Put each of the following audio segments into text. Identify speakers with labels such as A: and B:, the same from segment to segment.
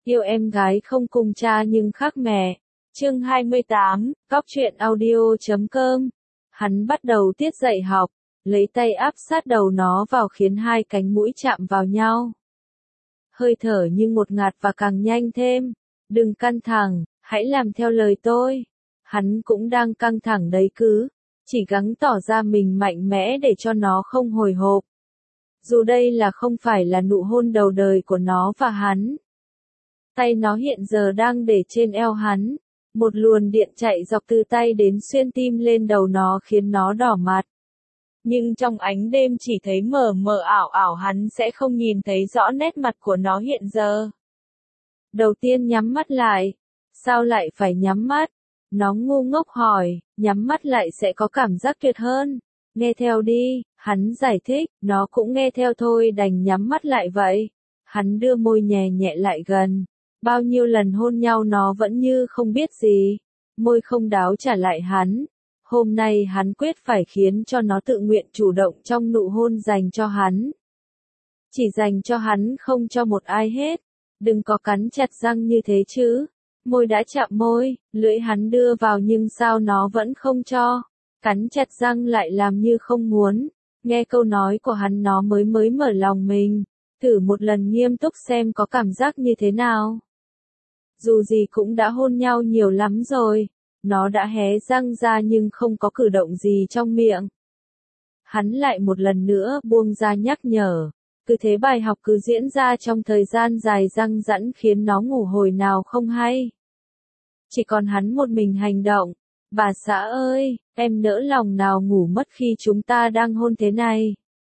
A: Yêu em gái không cùng cha nhưng khác mẹ. Chương 28, Cóc truyện audio.com. Hắn bắt đầu tiết dạy học, lấy tay áp sát đầu nó vào khiến hai cánh mũi chạm vào nhau. Hơi thở như một ngạt và càng nhanh thêm. Đừng căng thẳng, hãy làm theo lời tôi. Hắn cũng đang căng thẳng đấy cứ. Chỉ gắng tỏ ra mình mạnh mẽ để cho nó không hồi hộp. Dù đây là không phải là nụ hôn đầu đời của nó và hắn. Tay nó hiện giờ đang để trên eo hắn. Một luồng điện chạy dọc từ tay đến xuyên tim lên đầu nó khiến nó đỏ mặt. Nhưng trong ánh đêm chỉ thấy mờ mờ ảo ảo, hắn sẽ không nhìn thấy rõ nét mặt của nó hiện giờ. Đầu tiên nhắm mắt lại. Sao lại phải nhắm mắt? Nó ngu ngốc hỏi, nhắm mắt lại sẽ có cảm giác tuyệt hơn. Nghe theo đi, hắn giải thích, nó cũng nghe theo thôi, đành nhắm mắt lại vậy. Hắn đưa môi nhẹ nhẹ lại gần. Bao nhiêu lần hôn nhau nó vẫn như không biết gì. Môi không đáo trả lại hắn. Hôm nay hắn quyết phải khiến cho nó tự nguyện chủ động trong nụ hôn dành cho hắn. Chỉ dành cho hắn, không cho một ai hết. Đừng có cắn chặt răng như thế chứ. Môi đã chạm môi, lưỡi hắn đưa vào nhưng sao nó vẫn không cho. Cắn chặt răng lại làm như không muốn. Nghe câu nói của hắn nó mới mở lòng mình. Thử một lần nghiêm túc xem có cảm giác như thế nào. Dù gì cũng đã hôn nhau nhiều lắm rồi. Nó đã hé răng ra nhưng không có cử động gì trong miệng. Hắn lại một lần nữa buông ra nhắc nhở. Cứ thế bài học cứ diễn ra trong thời gian dài dằng dẵn khiến nó ngủ hồi nào không hay. Chỉ còn hắn một mình hành động. Bà xã ơi, em nỡ lòng nào ngủ mất khi chúng ta đang hôn thế này.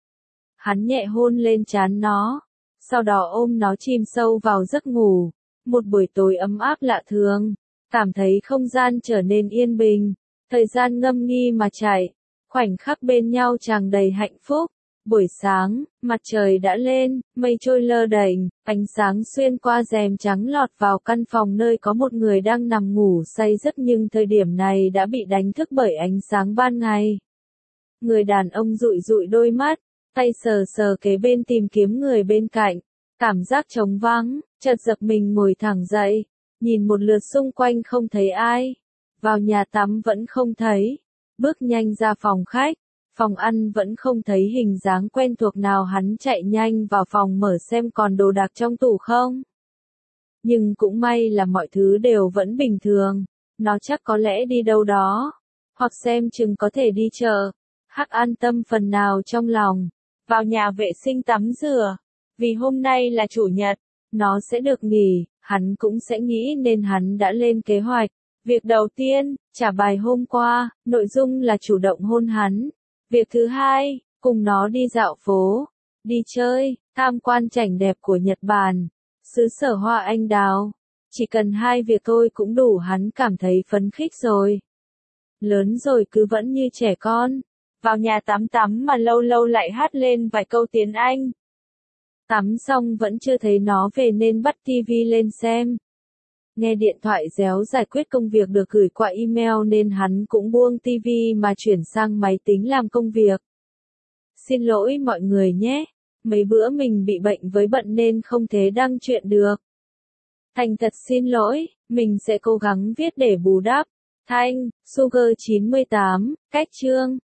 A: Hắn nhẹ hôn lên trán nó. Sau đó ôm nó chìm sâu vào giấc ngủ. Một buổi tối ấm áp lạ thường. Cảm thấy không gian trở nên yên bình. Thời gian ngâm nghi mà chạy. Khoảnh khắc bên nhau tràn đầy hạnh phúc. Buổi sáng, mặt trời đã lên, mây trôi lơ đễnh, ánh sáng xuyên qua rèm trắng lọt vào căn phòng nơi có một người đang nằm ngủ say giấc, nhưng thời điểm này đã bị đánh thức bởi ánh sáng ban ngày. Người đàn ông dụi dụi đôi mắt, tay sờ sờ kế bên tìm kiếm người bên cạnh. Cảm giác trống vắng, chợt giật mình ngồi thẳng dậy, nhìn một lượt xung quanh không thấy ai. Vào nhà tắm vẫn không thấy. Bước nhanh ra phòng khách. Phòng ăn vẫn không thấy hình dáng quen thuộc nào, hắn chạy nhanh vào phòng mở xem còn đồ đạc trong tủ không. Nhưng cũng may là mọi thứ đều vẫn bình thường. Nó chắc có lẽ đi đâu đó. Hoặc xem chừng có thể đi chợ. Hắc an tâm phần nào trong lòng. Vào nhà vệ sinh tắm rửa. Vì hôm nay là chủ nhật. Nó sẽ được nghỉ. Hắn cũng sẽ nghĩ nên hắn đã lên kế hoạch. Việc đầu tiên, trả bài hôm qua. Nội dung là chủ động hôn hắn. Việc thứ hai, cùng nó đi dạo phố, đi chơi, tham quan cảnh đẹp của Nhật Bản, xứ sở hoa anh đào. Chỉ cần hai việc thôi cũng đủ hắn cảm thấy phấn khích rồi. Lớn rồi cứ vẫn như trẻ con. Vào nhà tắm mà lâu lâu lại hát lên vài câu tiếng Anh. Tắm xong vẫn chưa thấy nó về nên bắt tivi lên xem. Nghe điện thoại réo giải quyết công việc được gửi qua email nên hắn cũng buông tivi mà chuyển sang máy tính làm công việc. Xin lỗi mọi người nhé. Mấy bữa mình bị bệnh với bận nên không thể đăng chuyện được. Thành thật xin lỗi, mình sẽ cố gắng viết để bù đắp. Thanh, Sugar 98, cách chương.